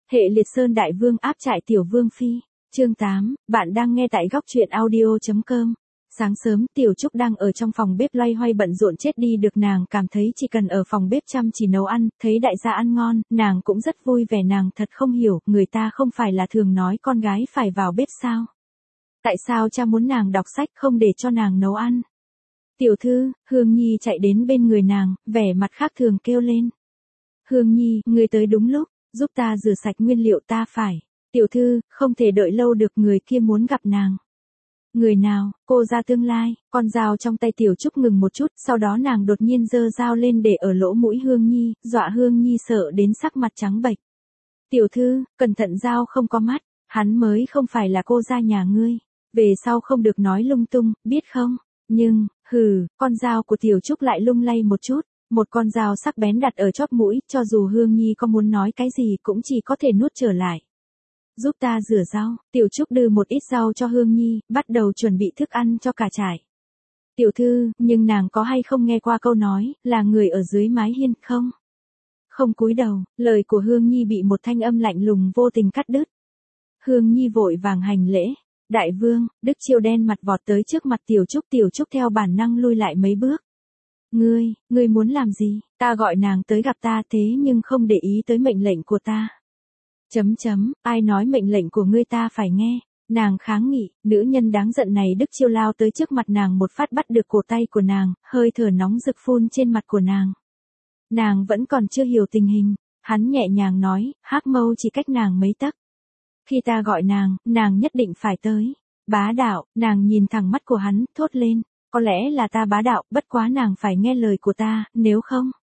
Hệ liệt sơn đại vương áp trại tiểu vương phi. Chương 8, bạn đang nghe tại góc truyện audio.com. Sáng sớm, Tiểu Trúc đang ở trong phòng bếp loay hoay bận rộn chết đi được, nàng cảm thấy chỉ cần ở phòng bếp chăm chỉ nấu ăn, thấy đại gia ăn ngon, nàng cũng rất vui vẻ. Nàng thật không hiểu, người ta không phải là thường nói con gái phải vào bếp sao? Tại sao cha muốn nàng đọc sách không để cho nàng nấu ăn? Tiểu thư, Hương Nhi chạy đến bên người nàng, vẻ mặt khác thường kêu lên. Hương Nhi, ngươi tới đúng lúc, giúp ta rửa sạch nguyên liệu ta phải. Tiểu thư, không thể đợi lâu được, người kia muốn gặp nàng. Người nào? Cô ra tương lai. Con dao trong tay Tiểu Trúc ngừng một chút, sau đó nàng đột nhiên giơ dao lên để ở lỗ mũi Hương Nhi, dọa Hương Nhi sợ đến sắc mặt trắng bệch. Tiểu thư, cẩn thận dao không có mắt, hắn mới không phải là cô gia nhà ngươi. Về sau không được nói lung tung, biết không? Nhưng, con dao của Tiểu Trúc lại lung lay một chút. Một con dao sắc bén đặt ở chóp mũi, cho dù Hương Nhi có muốn nói cái gì cũng chỉ có thể nuốt trở lại. Giúp ta rửa rau. Tiểu Trúc đưa một ít rau cho Hương Nhi, bắt đầu chuẩn bị thức ăn cho cả trại. Tiểu thư, nhưng nàng có hay không nghe qua câu nói, là người ở dưới mái hiên không? Không cúi đầu, lời của Hương Nhi bị một thanh âm lạnh lùng vô tình cắt đứt. Hương Nhi vội vàng hành lễ. Đại vương, Đức Chiêu đen mặt vọt tới trước mặt Tiểu Trúc theo bản năng lui lại mấy bước. Ngươi muốn làm gì? Ta gọi nàng tới gặp ta thế nhưng không để ý tới mệnh lệnh của ta. Ai nói mệnh lệnh của ngươi ta phải nghe? Nàng kháng nghị, nữ nhân đáng giận này. Đức Chiêu lao tới trước mặt nàng một phát bắt được cổ tay của nàng, hơi thở nóng rực phun trên mặt của nàng. Nàng vẫn còn chưa hiểu tình hình, hắn nhẹ nhàng nói, Hắc Mâu chỉ cách nàng mấy tấc. Khi ta gọi nàng nhất định phải tới. Bá đạo, nàng nhìn thẳng mắt của hắn, thốt lên. Có lẽ là ta bá đạo, bất quá nàng phải nghe lời của ta, nếu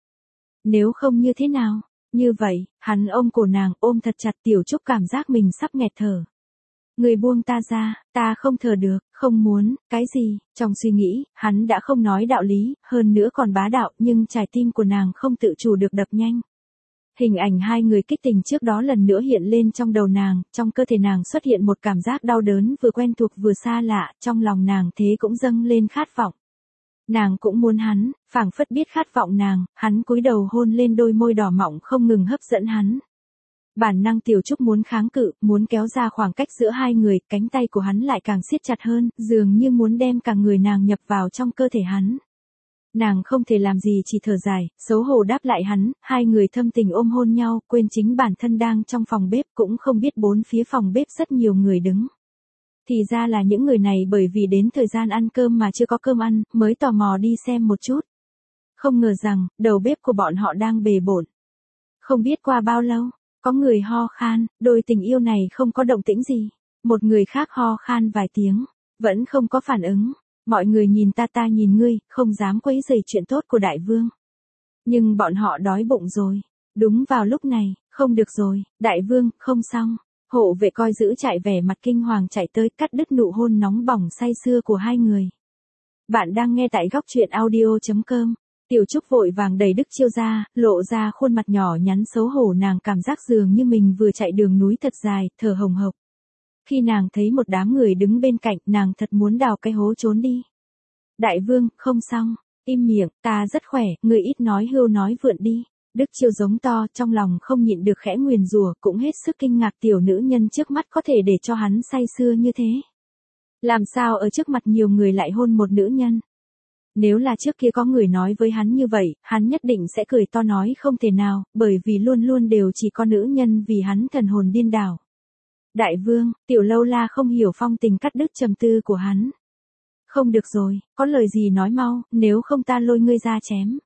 không như thế nào? Như vậy, hắn ôm cổ nàng, ôm thật chặt. Tiểu Trúc cảm giác mình sắp nghẹt thở. Người buông ta ra, ta không thở được, không muốn, cái gì? Trong suy nghĩ, hắn đã không nói đạo lý, hơn nữa còn bá đạo, nhưng trái tim của nàng không tự chủ được đập nhanh. Hình ảnh hai người kích tình trước đó lần nữa hiện lên trong đầu nàng, trong cơ thể nàng xuất hiện một cảm giác đau đớn vừa quen thuộc vừa xa lạ, trong lòng nàng thế cũng dâng lên khát vọng. Nàng cũng muốn hắn, phảng phất biết khát vọng nàng, hắn cúi đầu hôn lên đôi môi đỏ mọng không ngừng hấp dẫn hắn. Bản năng Tiểu Trúc muốn kháng cự, muốn kéo ra khoảng cách giữa hai người, cánh tay của hắn lại càng siết chặt hơn, dường như muốn đem cả người nàng nhập vào trong cơ thể hắn. Nàng không thể làm gì chỉ thở dài, xấu hổ đáp lại hắn, hai người thâm tình ôm hôn nhau, quên chính bản thân đang trong phòng bếp, cũng không biết bốn phía phòng bếp rất nhiều người đứng. Thì ra là những người này bởi vì đến thời gian ăn cơm mà chưa có cơm ăn, mới tò mò đi xem một chút. Không ngờ rằng, đầu bếp của bọn họ đang bề bộn. Không biết qua bao lâu, có người ho khan, đôi tình yêu này không có động tĩnh gì. Một người khác ho khan vài tiếng, vẫn không có phản ứng. Mọi người nhìn ta nhìn ngươi, không dám quấy rầy chuyện tốt của đại vương. Nhưng bọn họ đói bụng rồi. Đúng vào lúc này, không được rồi, đại vương, không xong. Hộ vệ coi giữ trại vẻ mặt kinh hoàng chạy tới cắt đứt nụ hôn nóng bỏng say sưa của hai người. Bạn đang nghe tại góc truyện audio.com. Tiểu Trúc vội vàng đẩy Đức Chiêu ra, lộ ra khuôn mặt nhỏ nhắn xấu hổ, nàng cảm giác dường như mình vừa chạy đường núi thật dài, thở hồng hộc. Khi nàng thấy một đám người đứng bên cạnh, nàng thật muốn đào cái hố trốn đi. Đại vương, không xong, im miệng, ta rất khỏe, ngươi ít nói hưu nói vượn đi. Đức Chiêu giống to, trong lòng không nhịn được khẽ nguyền rủa, cũng hết sức kinh ngạc tiểu nữ nhân trước mắt có thể để cho hắn say sưa như thế. Làm sao ở trước mặt nhiều người lại hôn một nữ nhân? Nếu là trước kia có người nói với hắn như vậy, hắn nhất định sẽ cười to nói không thể nào, bởi vì luôn luôn đều chỉ có nữ nhân vì hắn thần hồn điên đảo. Đại vương, Tiểu Lâu La không hiểu phong tình cắt đứt trầm tư của hắn. Không được rồi, có lời gì nói mau, nếu không ta lôi ngươi ra chém.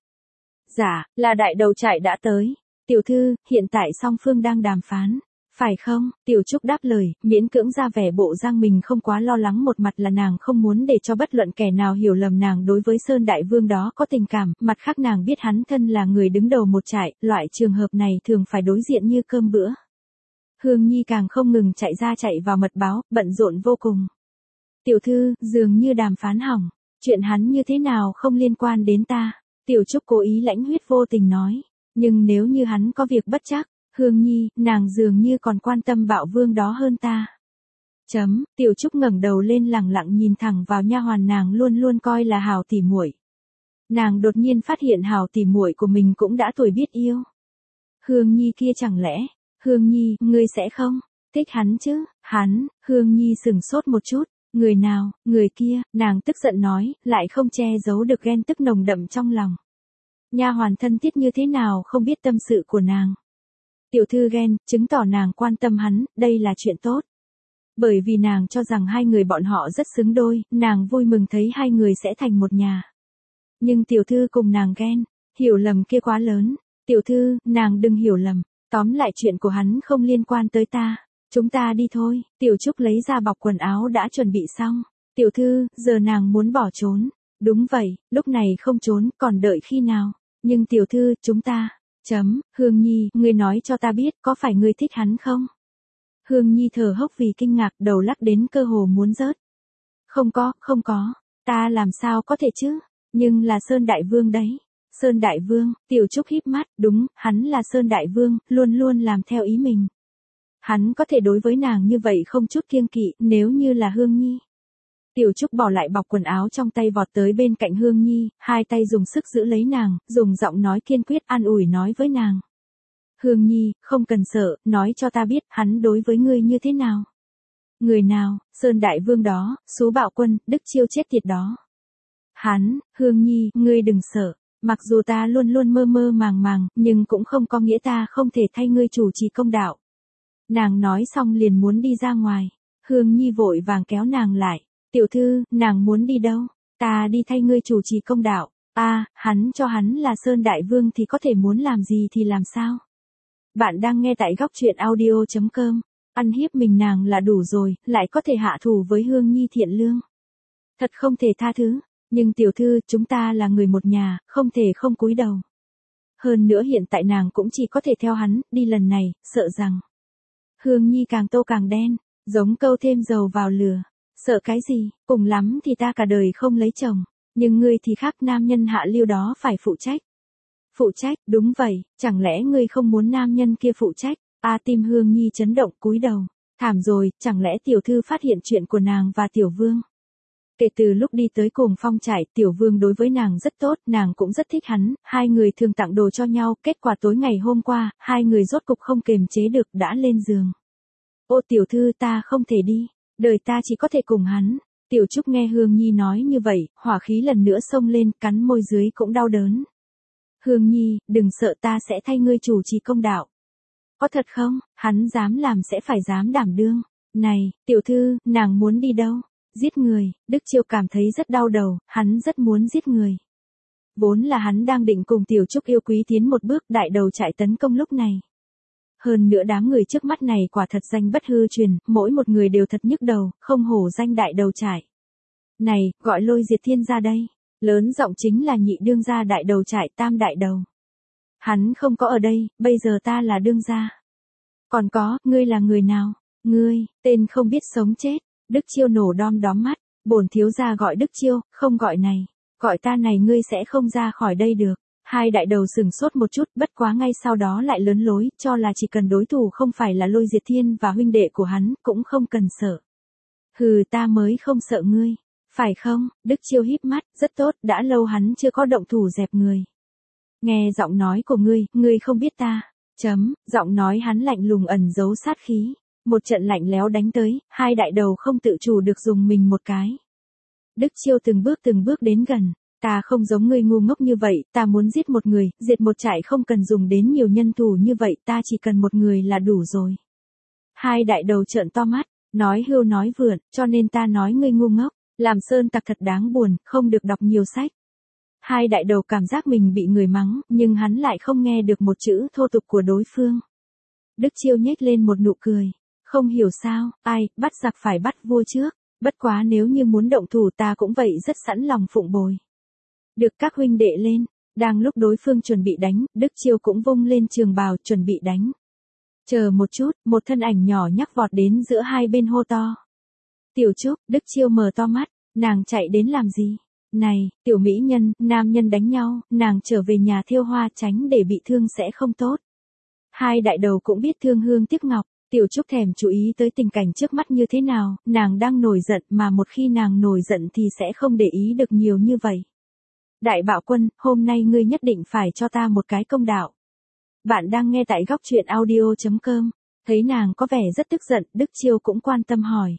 Dạ, là đại đầu trại đã tới. Tiểu thư, hiện tại song phương đang đàm phán. Phải không? Tiểu Trúc đáp lời, miễn cưỡng ra vẻ bộ dạng mình không quá lo lắng. Một mặt là nàng không muốn để cho bất luận kẻ nào hiểu lầm nàng đối với Sơn Đại Vương đó có tình cảm, mặt khác nàng biết hắn thân là người đứng đầu một trại, loại trường hợp này thường phải đối diện như cơm bữa. Hương Nhi càng không ngừng chạy ra chạy vào mật báo, bận rộn vô cùng. Tiểu thư, dường như đàm phán hỏng, chuyện hắn như thế nào không liên quan đến ta. Tiểu Trúc cố ý lãnh huyết vô tình nói, nhưng nếu như hắn có việc bất trắc, Hương Nhi, nàng dường như còn quan tâm bạo vương đó hơn ta. Tiểu Trúc ngẩng đầu lên lẳng lặng nhìn thẳng vào nha hoàn nàng luôn luôn coi là hào tỉ muội. Nàng đột nhiên phát hiện hào tỉ muội của mình cũng đã tuổi biết yêu. Hương Nhi kia chẳng lẽ Hương Nhi, ngươi sẽ không thích hắn chứ? Hắn, Hương Nhi sừng sốt một chút. Người nào, người kia, nàng tức giận nói, lại không che giấu được ghen tức nồng đậm trong lòng. Nha hoàn thân thiết như thế nào không biết tâm sự của nàng. Tiểu thư ghen, chứng tỏ nàng quan tâm hắn, đây là chuyện tốt. Bởi vì nàng cho rằng hai người bọn họ rất xứng đôi, nàng vui mừng thấy hai người sẽ thành một nhà. Nhưng tiểu thư cùng nàng ghen, hiểu lầm kia quá lớn. Tiểu thư, nàng đừng hiểu lầm, tóm lại chuyện của hắn không liên quan tới ta. Chúng ta đi thôi, Tiểu Trúc lấy ra bọc quần áo đã chuẩn bị xong. Tiểu thư, giờ nàng muốn bỏ trốn. Đúng vậy, lúc này không trốn, còn đợi khi nào? Nhưng tiểu thư, chúng ta. Hương Nhi, ngươi nói cho ta biết, có phải ngươi thích hắn không? Hương Nhi thở hốc vì kinh ngạc, đầu lắc đến cơ hồ muốn rớt. Không có, ta làm sao có thể chứ? Nhưng là Sơn Đại Vương đấy. Sơn Đại Vương, Tiểu Trúc híp mắt, đúng, hắn là Sơn Đại Vương, luôn luôn làm theo ý mình. Hắn có thể đối với nàng như vậy không chút kiêng kỵ, nếu như là Hương Nhi. Tiểu Trúc bỏ lại bọc quần áo trong tay vọt tới bên cạnh Hương Nhi, hai tay dùng sức giữ lấy nàng, dùng giọng nói kiên quyết an ủi nói với nàng. Hương Nhi, không cần sợ, nói cho ta biết, hắn đối với ngươi như thế nào? Người nào, Sơn Đại Vương đó, Sú Bạo Quân, Đức Chiêu chết tiệt đó. Hắn, Hương Nhi, ngươi đừng sợ, mặc dù ta luôn luôn mơ mơ màng màng, nhưng cũng không có nghĩa ta không thể thay ngươi chủ trì công đạo. Nàng nói xong liền muốn đi ra ngoài. Hương Nhi vội vàng kéo nàng lại. Tiểu thư, nàng muốn đi đâu? Ta đi thay ngươi chủ trì công đạo. Hắn cho hắn là Sơn Đại Vương thì có thể muốn làm gì thì làm sao? Bạn đang nghe tại góc truyện audio.com. Ăn hiếp mình nàng là đủ rồi, lại có thể hạ thủ với Hương Nhi thiện lương. Thật không thể tha thứ. Nhưng tiểu thư, chúng ta là người một nhà, không thể không cúi đầu. Hơn nữa hiện tại nàng cũng chỉ có thể theo hắn, đi lần này, sợ rằng. Hương Nhi càng tô càng đen, giống câu thêm dầu vào lửa. Sợ cái gì, cùng lắm thì ta cả đời không lấy chồng. Nhưng ngươi thì khác, nam nhân hạ lưu đó phải phụ trách. Phụ trách, đúng vậy, chẳng lẽ ngươi không muốn nam nhân kia phụ trách? Tim Hương Nhi chấn động cúi đầu. Thảm rồi, chẳng lẽ tiểu thư phát hiện chuyện của nàng và tiểu vương? Kể từ lúc đi tới Cuồng Phong trại, tiểu vương đối với nàng rất tốt, nàng cũng rất thích hắn, hai người thường tặng đồ cho nhau, kết quả tối ngày hôm qua, hai người rốt cục không kềm chế được đã lên giường. Ô tiểu thư, ta không thể đi, đời ta chỉ có thể cùng hắn. Tiểu Trúc nghe Hương Nhi nói như vậy, hỏa khí lần nữa xông lên, cắn môi dưới cũng đau đớn. Hương Nhi, đừng sợ, ta sẽ thay ngươi chủ trì công đạo. Có thật không? Hắn dám làm sẽ phải dám đảm đương. Này, tiểu thư, nàng muốn đi đâu? Giết người. Đức Chiêu cảm thấy rất đau đầu, hắn rất muốn giết người. Vốn là hắn đang định cùng Tiểu Trúc yêu quý tiến một bước, đại đầu trại tấn công lúc này. Hơn nữa đám người trước mắt này quả thật danh bất hư truyền, mỗi một người đều thật nhức đầu, không hổ danh đại đầu trại. Này, gọi Lôi Diệt Thiên ra đây. Lớn giọng chính là nhị đương gia đại đầu trại Tam đại đầu. Hắn không có ở đây, bây giờ ta là đương gia. Còn có, ngươi là người nào? Ngươi, tên không biết sống chết. Đức Chiêu nổ đom đóm mắt, bổn thiếu gia gọi Đức Chiêu, không gọi này. Gọi ta này ngươi sẽ không ra khỏi đây được. Hai đại đầu sừng sốt một chút, bất quá ngay sau đó lại lớn lối, cho là chỉ cần đối thủ không phải là Lôi Diệt Thiên và huynh đệ của hắn, cũng không cần sợ. Hừ, ta mới không sợ ngươi. Phải không? Đức Chiêu híp mắt, rất tốt, đã lâu hắn chưa có động thủ dẹp người. Nghe giọng nói của ngươi không biết ta. Giọng nói hắn lạnh lùng ẩn giấu sát khí. Một trận lạnh lẽo đánh tới, hai đại đầu không tự chủ được dùng mình một cái. Đức Chiêu từng bước đến gần. Ta không giống ngươi ngu ngốc như vậy, ta muốn giết một người, diệt một trại không cần dùng đến nhiều nhân thủ như vậy, ta chỉ cần một người là đủ rồi. Hai đại đầu trợn to mắt, nói hưu nói vượn, cho nên ta nói ngươi ngu ngốc, làm sơn tặc thật đáng buồn, không được đọc nhiều sách. Hai đại đầu cảm giác mình bị người mắng, nhưng hắn lại không nghe được một chữ thô tục của đối phương. Đức Chiêu nhếch lên một nụ cười. Không hiểu sao, bắt giặc phải bắt vua trước, bất quá nếu như muốn động thủ ta cũng vậy rất sẵn lòng phụng bồi. Được các huynh đệ lên, đang lúc đối phương chuẩn bị đánh, Đức Chiêu cũng vung lên trường bào chuẩn bị đánh. Chờ một chút, một thân ảnh nhỏ nhắc vọt đến giữa hai bên hô to. Tiểu Trúc, Đức Chiêu mở to mắt, nàng chạy đến làm gì? Này, tiểu mỹ nhân, nam nhân đánh nhau, nàng trở về nhà thiêu hoa tránh để bị thương sẽ không tốt. Hai đại đầu cũng biết thương hương tiếc ngọc. Tiểu Trúc thèm chú ý tới tình cảnh trước mắt như thế nào, nàng đang nổi giận mà một khi nàng nổi giận thì sẽ không để ý được nhiều như vậy. Đại Bạo Quân, hôm nay ngươi nhất định phải cho ta một cái công đạo. Bạn đang nghe tại góc truyện audio.com. Thấy nàng có vẻ rất tức giận, Đức Chiêu cũng quan tâm hỏi.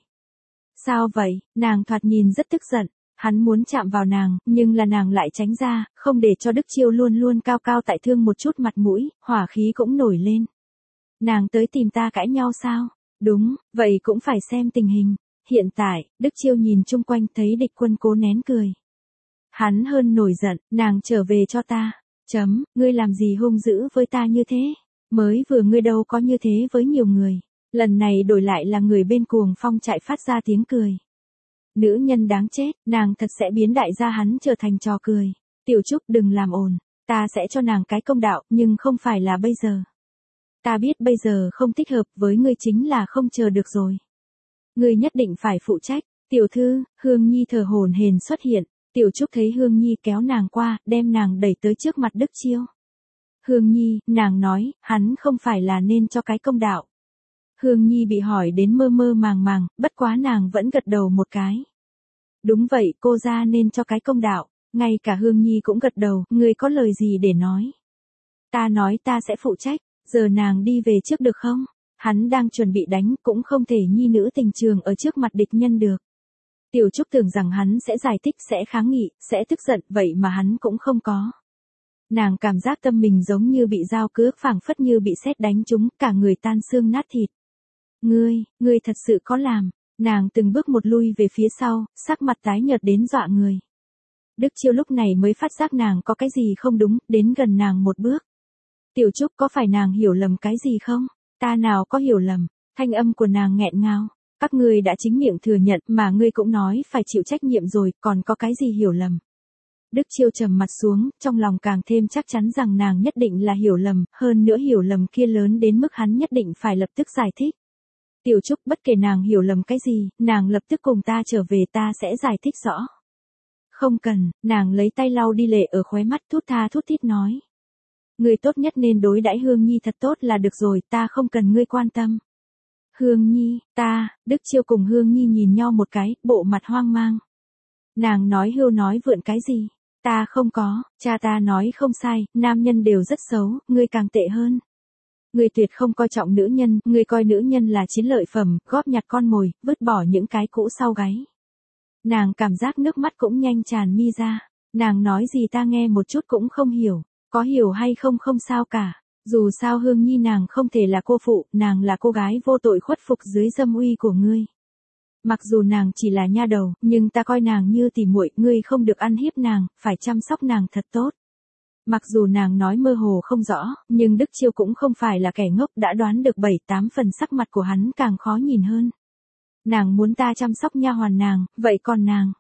Sao vậy? Nàng thoạt nhìn rất tức giận. Hắn muốn chạm vào nàng, nhưng là nàng lại tránh ra, không để cho Đức Chiêu luôn luôn cao cao tại thượng một chút mặt mũi, hỏa khí cũng nổi lên. Nàng tới tìm ta cãi nhau sao? Đúng, vậy cũng phải xem tình hình. Hiện tại, Đức Chiêu nhìn chung quanh thấy địch quân cố nén cười. Hắn hơn nổi giận, nàng trở về cho ta. Ngươi làm gì hung dữ với ta như thế? Mới vừa ngươi đâu có như thế với nhiều người. Lần này đổi lại là người bên Cuồng Phong Trại phát ra tiếng cười. Nữ nhân đáng chết, nàng thật sẽ biến đại gia hắn trở thành trò cười. Tiểu Trúc đừng làm ồn, ta sẽ cho nàng cái công đạo, nhưng không phải là bây giờ. Ta biết bây giờ không thích hợp với ngươi chính là không chờ được rồi. Ngươi nhất định phải phụ trách. Tiểu thư, Hương Nhi thở hổn hển xuất hiện. Tiểu Trúc thấy Hương Nhi kéo nàng qua, đem nàng đẩy tới trước mặt Đức Chiêu. Hương Nhi, nàng nói, hắn không phải là nên cho cái công đạo. Hương Nhi bị hỏi đến mơ mơ màng màng, bất quá nàng vẫn gật đầu một cái. Đúng vậy, cô ra nên cho cái công đạo. Ngay cả Hương Nhi cũng gật đầu, ngươi có lời gì để nói? Ta nói ta sẽ phụ trách, giờ nàng đi về trước được không? Hắn đang chuẩn bị đánh, cũng không thể nhi nữ tình trường ở trước mặt địch nhân được. Tiểu Trúc tưởng rằng hắn sẽ giải thích, sẽ kháng nghị, sẽ tức giận, vậy mà hắn cũng không có. Nàng cảm giác tâm mình giống như bị dao cứa, phảng phất như bị sét đánh trúng, cả người tan xương nát thịt. Ngươi thật sự có làm. Nàng từng bước một lui về phía sau, sắc mặt tái nhợt đến dọa người. Đức Chiêu lúc này mới phát giác nàng có cái gì không đúng, đến gần nàng một bước. Tiểu Trúc, có phải nàng hiểu lầm cái gì không? Ta nào có hiểu lầm. Thanh âm của nàng nghẹn ngào. Các ngươi đã chính miệng thừa nhận mà ngươi cũng nói phải chịu trách nhiệm rồi, còn có cái gì hiểu lầm? Đức Chiêu trầm mặt xuống, trong lòng càng thêm chắc chắn rằng nàng nhất định là hiểu lầm, hơn nữa hiểu lầm kia lớn đến mức hắn nhất định phải lập tức giải thích. Tiểu Trúc, bất kể nàng hiểu lầm cái gì, nàng lập tức cùng ta trở về, ta sẽ giải thích rõ. Không cần, nàng lấy tay lau đi lệ ở khóe mắt, thút tha thút thít nói. Ngươi tốt nhất nên đối đãi Hương Nhi thật tốt là được rồi, ta không cần ngươi quan tâm. Hương Nhi, Đức Chiêu cùng Hương Nhi nhìn nhau một cái, bộ mặt hoang mang. Nàng nói hưu nói vượn cái gì? Ta không có, cha ta nói không sai, nam nhân đều rất xấu, ngươi càng tệ hơn. Ngươi tuyệt không coi trọng nữ nhân, ngươi coi nữ nhân là chiến lợi phẩm, góp nhặt con mồi, vứt bỏ những cái cũ sau gáy. Nàng cảm giác nước mắt cũng nhanh tràn mi ra. Nàng nói gì ta nghe một chút cũng không hiểu, có hiểu hay không không sao cả. Dù sao Hương Nhi nàng không thể là cô phụ, nàng là cô gái vô tội khuất phục dưới dâm uy của ngươi. Mặc dù nàng chỉ là nha đầu, nhưng ta coi nàng như tỉ muội, ngươi không được ăn hiếp nàng, phải chăm sóc nàng thật tốt. Mặc dù nàng nói mơ hồ không rõ, nhưng Đức Chiêu cũng không phải là kẻ ngốc, đã đoán được 7-8 phần, sắc mặt của hắn càng khó nhìn hơn. Nàng muốn ta chăm sóc nha hoàn nàng, vậy còn nàng?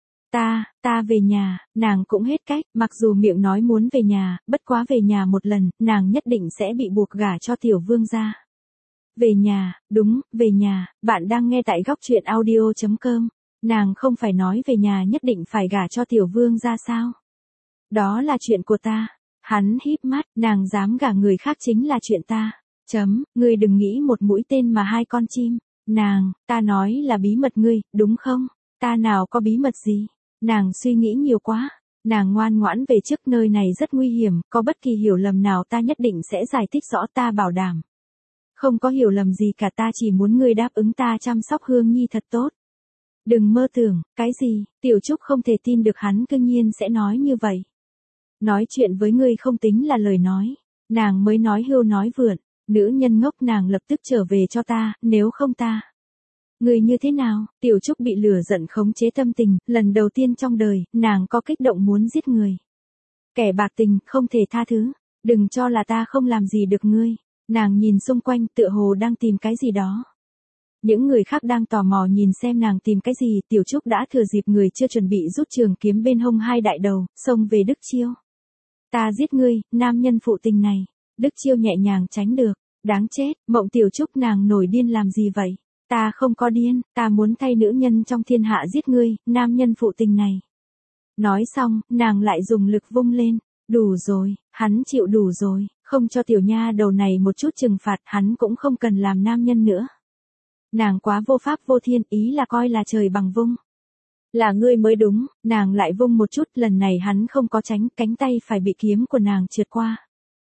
Ta về nhà, nàng cũng hết cách, mặc dù miệng nói muốn về nhà, bất quá về nhà một lần, nàng nhất định sẽ bị buộc gả cho tiểu vương gia. Về nhà, đúng, về nhà, bạn đang nghe tại góc truyện audio.com. Nàng không phải nói về nhà nhất định phải gả cho tiểu vương gia sao? Đó là chuyện của ta. Hắn híp mắt, nàng dám gả người khác chính là chuyện ta. Ngươi đừng nghĩ một mũi tên mà hai con chim. Ta nói là bí mật ngươi, đúng không? Ta nào có bí mật gì? Nàng suy nghĩ nhiều quá. Nàng ngoan ngoãn về trước, nơi này rất nguy hiểm, có bất kỳ hiểu lầm nào ta nhất định sẽ giải thích rõ, ta bảo đảm. Không có hiểu lầm gì cả, ta chỉ muốn ngươi đáp ứng ta chăm sóc Hương Nhi thật tốt. Đừng mơ tưởng, cái gì? Tiểu Trúc không thể tin được hắn cương nhiên sẽ nói như vậy. Nói chuyện với ngươi không tính là lời nói. Nàng mới nói hưu nói vượn. Nữ nhân ngốc, nàng lập tức trở về cho ta, nếu không ta. Ngươi như thế nào? Tiểu Trúc bị lửa giận khống chế tâm tình, lần đầu tiên trong đời, nàng có kích động muốn giết người. Kẻ bạc tình, không thể tha thứ. Đừng cho là ta không làm gì được ngươi. Nàng nhìn xung quanh, tựa hồ đang tìm cái gì đó. Những người khác đang tò mò nhìn xem nàng tìm cái gì, Tiểu Trúc đã thừa dịp người chưa chuẩn bị rút trường kiếm bên hông hai đại đầu, xông về Đức Chiêu. Ta giết ngươi, nam nhân phụ tình này. Đức Chiêu nhẹ nhàng tránh được. Đáng chết, Mộng Tiểu Trúc, nàng nổi điên làm gì vậy? Ta không có điên, ta muốn thay nữ nhân trong thiên hạ giết ngươi, nam nhân phụ tình này. Nói xong, nàng lại dùng lực vung lên. Đủ rồi, hắn chịu đủ rồi, không cho tiểu nha đầu này một chút trừng phạt, hắn cũng không cần làm nam nhân nữa. Nàng quá vô pháp vô thiên, ý là coi là trời bằng vung. Là ngươi mới đúng, nàng lại vung một chút, lần này hắn không có tránh, cánh tay phải bị kiếm của nàng trượt qua.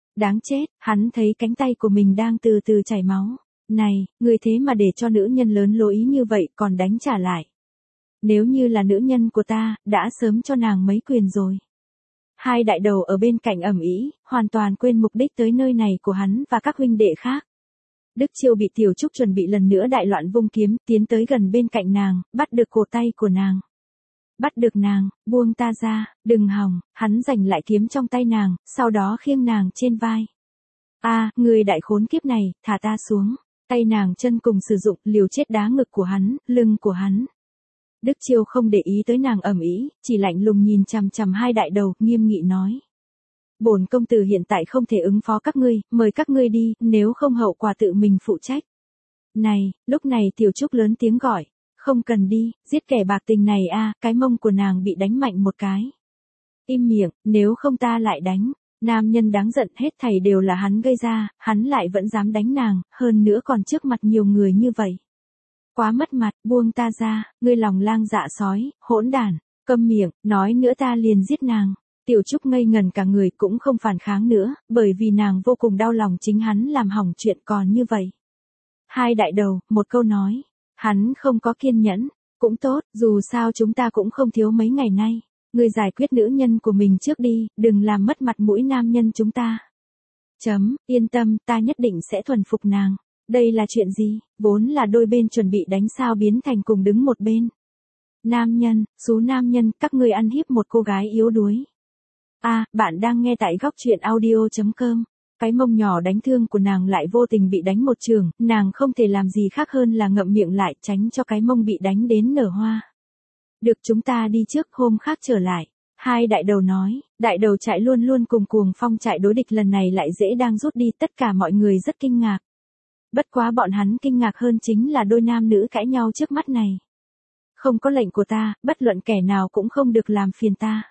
Đáng chết, hắn thấy cánh tay của mình đang từ từ chảy máu. Này, người thế mà để cho nữ nhân lớn lối ý như vậy còn đánh trả lại. Nếu như là nữ nhân của ta, đã sớm cho nàng mấy quyền rồi. Hai đại đầu ở bên cạnh ầm ĩ, hoàn toàn quên mục đích tới nơi này của hắn và các huynh đệ khác. Đức Chiêu bị Tiểu Trúc chuẩn bị lần nữa đại loạn vung kiếm, tiến tới gần bên cạnh nàng, bắt được cổ tay của nàng. Bắt được nàng, buông ta ra, đừng hòng, hắn giành lại kiếm trong tay nàng, sau đó khiêng nàng trên vai. Người đại khốn kiếp này, thả ta xuống. Tay nàng chân cùng sử dụng, liều chết đá ngực của hắn, lưng của hắn. Đức Chiêu không để ý tới nàng ầm ĩ, chỉ lạnh lùng nhìn chằm chằm hai đại đầu, nghiêm nghị nói. Bổn công tử hiện tại không thể ứng phó các ngươi, mời các ngươi đi, nếu không hậu quả tự mình phụ trách. Này, lúc này Tiểu Trúc lớn tiếng gọi. Không cần đi, giết kẻ bạc tình này cái mông của nàng bị đánh mạnh một cái. Im miệng, nếu không ta lại đánh. Nam nhân đáng giận, hết thảy đều là hắn gây ra, hắn lại vẫn dám đánh nàng, hơn nữa còn trước mặt nhiều người như vậy. Quá mất mặt, buông ta ra, ngươi lòng lang dạ sói, hỗn đản, câm miệng, nói nữa ta liền giết nàng. Tiểu Trúc ngây ngần cả người cũng không phản kháng nữa, bởi vì nàng vô cùng đau lòng chính hắn làm hỏng chuyện còn như vậy. Hai đại đầu, một câu nói, hắn không có kiên nhẫn, cũng tốt, dù sao chúng ta cũng không thiếu mấy ngày nay. Ngươi giải quyết nữ nhân của mình trước đi, đừng làm mất mặt mũi nam nhân chúng ta. Yên tâm, ta nhất định sẽ thuần phục nàng. Đây là chuyện gì, vốn là đôi bên chuẩn bị đánh sao biến thành cùng đứng một bên. Nam nhân, số nam nhân, các ngươi ăn hiếp một cô gái yếu đuối. Bạn đang nghe tại góc truyện audio.com. Cái mông nhỏ đánh thương của nàng lại vô tình bị đánh một trường, nàng không thể làm gì khác hơn là ngậm miệng lại tránh cho cái mông bị đánh đến nở hoa. Được, chúng ta đi trước, hôm khác trở lại. Hai đại đầu nói, đại đầu chạy luôn luôn cùng cuồng phong chạy đối địch lần này lại dễ đang rút đi, tất cả mọi người rất kinh ngạc. Bất quá bọn hắn kinh ngạc hơn chính là đôi nam nữ cãi nhau trước mắt này. Không có lệnh của ta, bất luận kẻ nào cũng không được làm phiền ta.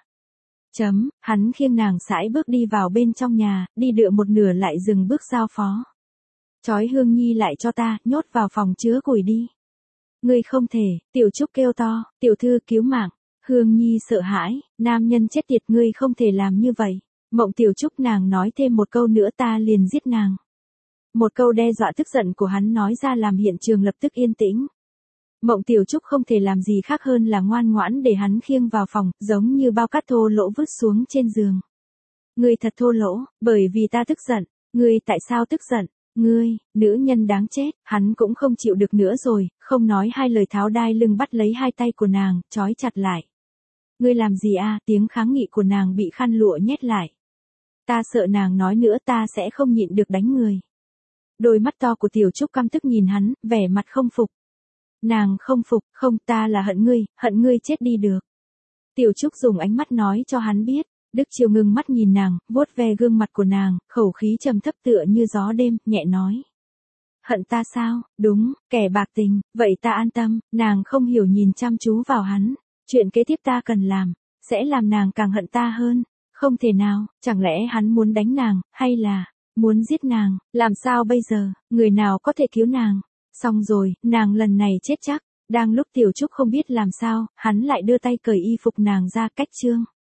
Hắn khiêng nàng sải bước đi vào bên trong nhà, đi được một nửa lại dừng bước giao phó. Chói Hương Nhi lại cho ta, nhốt vào phòng chứa củi đi. Ngươi không thể, Tiểu Trúc kêu to, tiểu thư cứu mạng. Hương Nhi sợ hãi, nam nhân chết tiệt, ngươi không thể làm như vậy. Mộng Tiểu Trúc nàng nói thêm một câu nữa ta liền giết nàng. Một câu đe dọa tức giận của hắn nói ra làm hiện trường lập tức yên tĩnh. Mộng Tiểu Trúc không thể làm gì khác hơn là ngoan ngoãn để hắn khiêng vào phòng, giống như bao cát thô lỗ vứt xuống trên giường. Ngươi thật thô lỗ, bởi vì ta tức giận. Ngươi tại sao tức giận? Ngươi, nữ nhân đáng chết, hắn cũng không chịu được nữa rồi, không nói hai lời tháo đai lưng bắt lấy hai tay của nàng, trói chặt lại. Ngươi làm gì tiếng kháng nghị của nàng bị khăn lụa nhét lại. Ta sợ nàng nói nữa ta sẽ không nhịn được đánh người. Đôi mắt to của Tiểu Trúc căm tức nhìn hắn, vẻ mặt không phục. Nàng không phục, không, ta là hận ngươi chết đi được. Tiểu Trúc dùng ánh mắt nói cho hắn biết. Đức Chiêu ngưng mắt nhìn nàng, vuốt ve gương mặt của nàng, khẩu khí trầm thấp tựa như gió đêm, nhẹ nói. Hận ta sao? Đúng, kẻ bạc tình, vậy ta an tâm. Nàng không hiểu nhìn chăm chú vào hắn. Chuyện kế tiếp ta cần làm, sẽ làm nàng càng hận ta hơn. Không thể nào, chẳng lẽ hắn muốn đánh nàng, hay là muốn giết nàng? Làm sao bây giờ, người nào có thể cứu nàng? Xong rồi, nàng lần này chết chắc. Đang lúc Tiểu Trúc không biết làm sao, hắn lại đưa tay cởi y phục nàng ra cách chương.